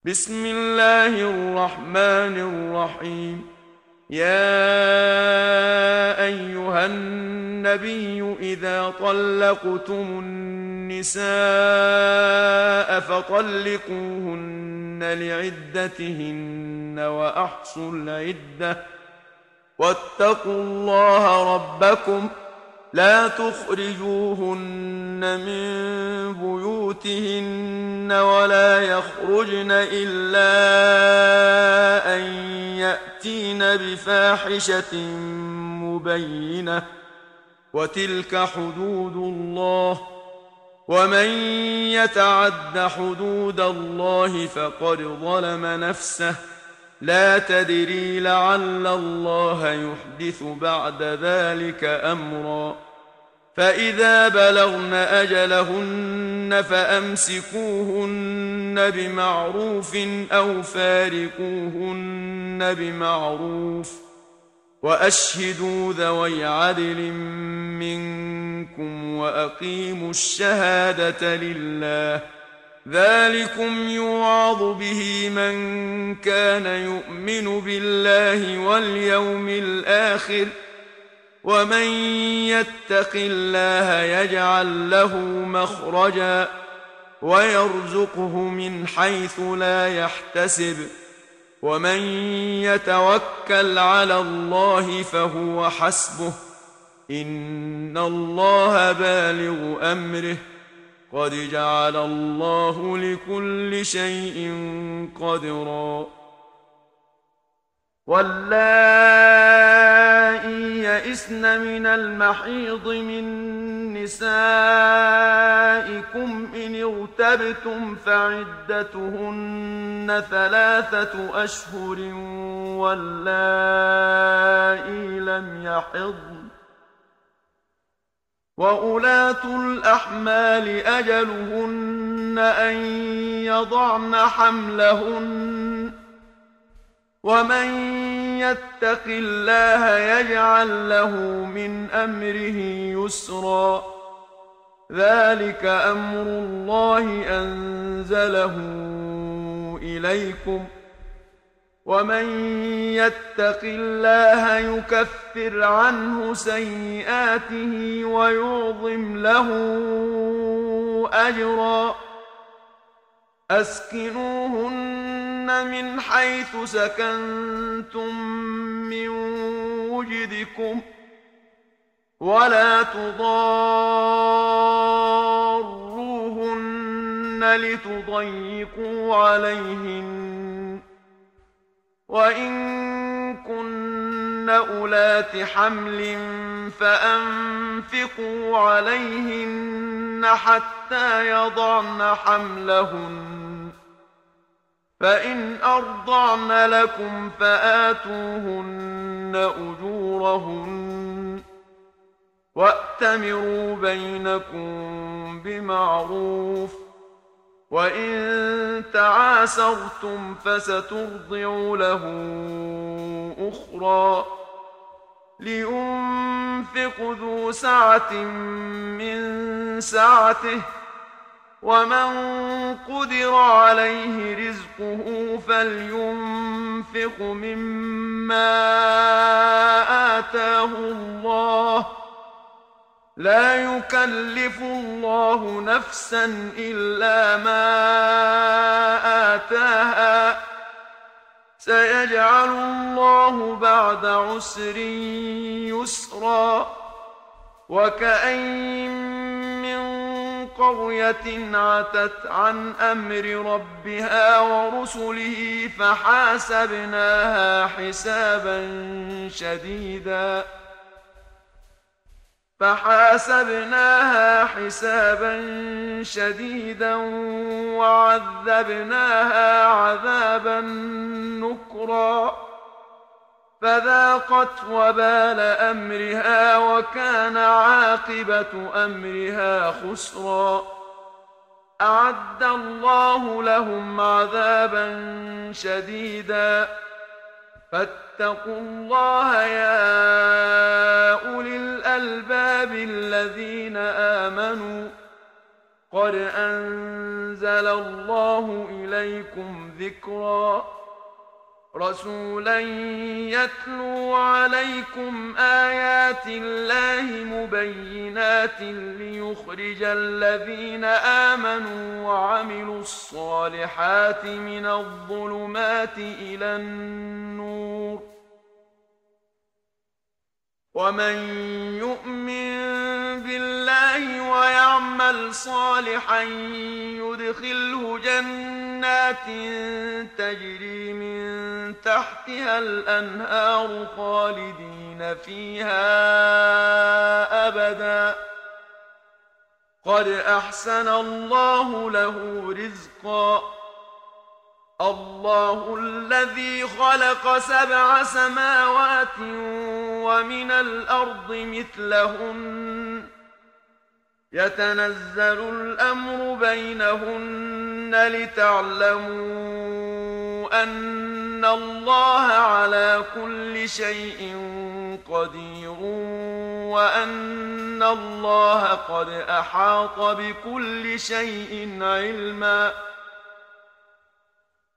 بسم الله الرحمن الرحيم. يا أيها النبي إذا طلقتم النساء فطلقوهن لعدتهن وأحصوا العدة واتقوا الله ربكم لا تخرجوهن من بيوتهن ولا يخرجن إلا أن يأتين بفاحشة مبينة وتلك حدود الله ومن يتعد حدود الله فقد ظلم نفسه لا تدري لعل الله يحدث بعد ذلك أمرا. فإذا بلغن أجلهن فأمسكوهن بمعروف أو فارقوهن بمعروف وأشهدوا ذوي عدل منكم وأقيموا الشهادة لله ذلكم يوعظ به من كان يؤمن بالله واليوم الآخر ومن يتق الله يجعل له مخرجا ويرزقه من حيث لا يحتسب ومن يتوكل على الله فهو حسبه إن الله بالغ أمره قد جعل الله لكل شيء قدرا. واللائي يئسن من المحيض من نسائكم إن ارتبتم فعدتهن 3 أشهر واللائي لم يحضن وأولاة الأحمال أجلهن أن يضعن حملهن ومن يتق الله يجعل له من أمره يسرا ذلك أمر الله أنزله إليكم ومن يتق الله يكفر عنه سيئاته ويعظم له أجرا. أسكنوهن من حيث سكنتم من وجدكم ولا تضاروهن لتضيقوا عليهن وإن كن أولات حمل فأنفقوا عليهن حتى يضعن حملهن فإن أرضعن لكم فآتوهن أجورهن وأتمروا بينكم بمعروف وإن تعاسرتم فسترضع له أخرى لينفق ذو سعة من سعته ومن قدر عليه رزقه فلينفق مما آتاه الله لا يكلف الله نفسا إلا ما آتاها سيجعل الله بعد عسر يسرا. وكأين من قرية عتت عن أمر ربها ورسله فحاسبناها حسابا شديدا وعذبناها عذابا نكرا فذاقت وبال أمرها وكان عاقبة أمرها خسرا. أعد الله لهم عذابا شديدا فاتقوا الله يا أولي الألباب الذين آمنوا قد أنزل الله إليكم ذكرا رسولا يتلو عليكم آيات الله مبينات ليخرج الذين آمنوا وعملوا الصالحات من الظلمات إلى النور ومن يؤمن بالله ويعمل صالحا يدخله جنات تجري من تحتها الأنهار خالدين فيها أبدا قد أحسن الله له رزقا الله الذي خلق 7 سماوات ومن الأرض مثلهن يتنزل الأمر بينهن لتعلموا أن الله على كل شيء قدير وأن الله قد أحاط بكل شيء علما